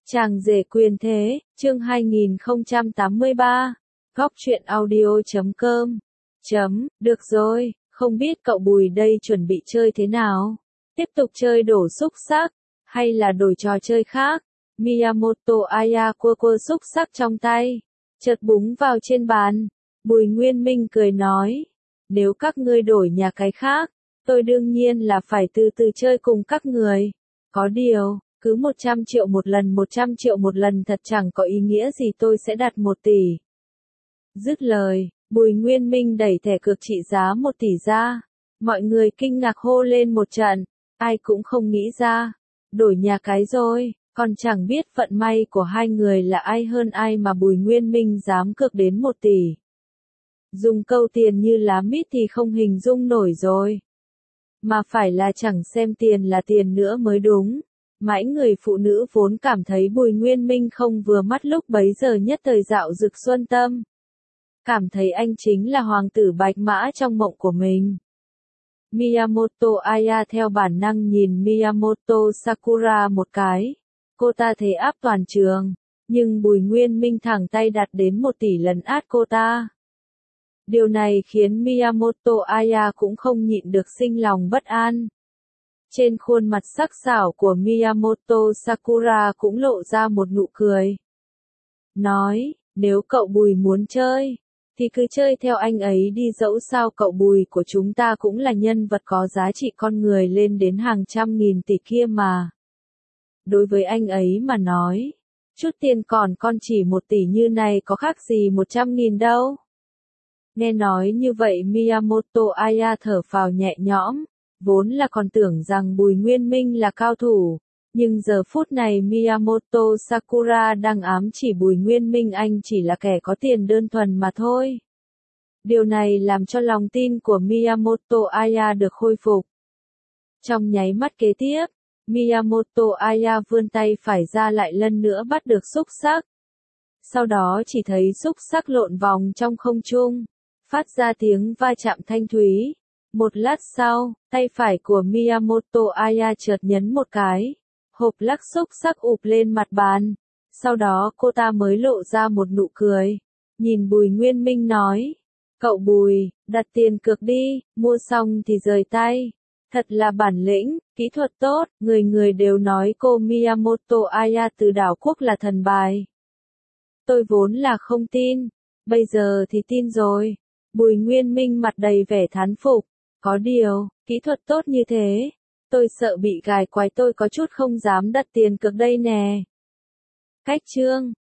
Chàng rể quyền thế, chương 2083, góc truyện audio.com. Được rồi, không biết cậu Bùi đây chuẩn bị chơi thế nào? Tiếp tục chơi đổ xúc xắc, hay là đổi trò chơi khác? Miyamoto Aya cua xúc xắc trong tay, chợt búng vào trên bàn. Bùi Nguyên Minh cười nói, nếu các ngươi đổi nhà cái khác, tôi đương nhiên là phải từ từ chơi cùng các người. Có điều, cứ 100 triệu một lần 100 triệu một lần thật chẳng có ý nghĩa gì, tôi sẽ đặt 1 tỷ. Dứt lời, Bùi Nguyên Minh đẩy thẻ cược trị giá 1 tỷ ra. Mọi người kinh ngạc hô lên một trận, ai cũng không nghĩ ra. Đổi nhà cái rồi, còn chẳng biết vận may của hai người là ai hơn ai mà Bùi Nguyên Minh dám cược đến 1 tỷ. Dùng câu tiền như lá mít thì không hình dung nổi rồi. Mà phải là chẳng xem tiền là tiền nữa mới đúng. Mãi người phụ nữ vốn cảm thấy Bùi Nguyên Minh không vừa mắt lúc bấy giờ nhất thời dạo dực xuân tâm. Cảm thấy anh chính là hoàng tử bạch mã trong mộng của mình. Miyamoto Aya theo bản năng nhìn Miyamoto Sakura một cái. Cô ta thấy áp toàn trường, nhưng Bùi Nguyên Minh thẳng tay đặt đến 1 tỷ lần át cô ta. Điều này khiến Miyamoto Aya cũng không nhịn được sinh lòng bất an. Trên khuôn mặt sắc sảo của Miyamoto Sakura cũng lộ ra một nụ cười. Nói, nếu cậu Bùi muốn chơi, thì cứ chơi theo anh ấy đi, dẫu sao cậu Bùi của chúng ta cũng là nhân vật có giá trị con người lên đến hàng trăm nghìn tỷ kia mà. Đối với anh ấy mà nói, chút tiền còn chỉ 1 tỷ như này có khác gì 100.000 đâu. Nghe nói như vậy Miyamoto Aya thở phào nhẹ nhõm. Vốn là còn tưởng rằng Bùi Nguyên Minh là cao thủ, nhưng giờ phút này Miyamoto Sakura đang ám chỉ Bùi Nguyên Minh anh chỉ là kẻ có tiền đơn thuần mà thôi. Điều này làm cho lòng tin của Miyamoto Aya được khôi phục. Trong nháy mắt kế tiếp, Miyamoto Aya vươn tay phải ra lại lần nữa bắt được xúc xắc. Sau đó chỉ thấy xúc xắc lộn vòng trong không trung, phát ra tiếng va chạm thanh thúy. Một lát sau, tay phải của Miyamoto Aya chợt nhấn một cái, hộp lắc xúc xắc ụp lên mặt bàn. Sau đó cô ta mới lộ ra một nụ cười, nhìn Bùi Nguyên Minh nói, cậu Bùi, đặt tiền cược đi, mua xong thì rời tay. Thật là bản lĩnh, kỹ thuật tốt, người người đều nói cô Miyamoto Aya từ đảo quốc là thần bài. Tôi vốn là không tin, bây giờ thì tin rồi. Bùi Nguyên Minh mặt đầy vẻ thán phục. Có điều, kỹ thuật tốt như thế, tôi sợ bị gài quái, tôi có chút không dám đặt tiền cược đây nè. Cách chương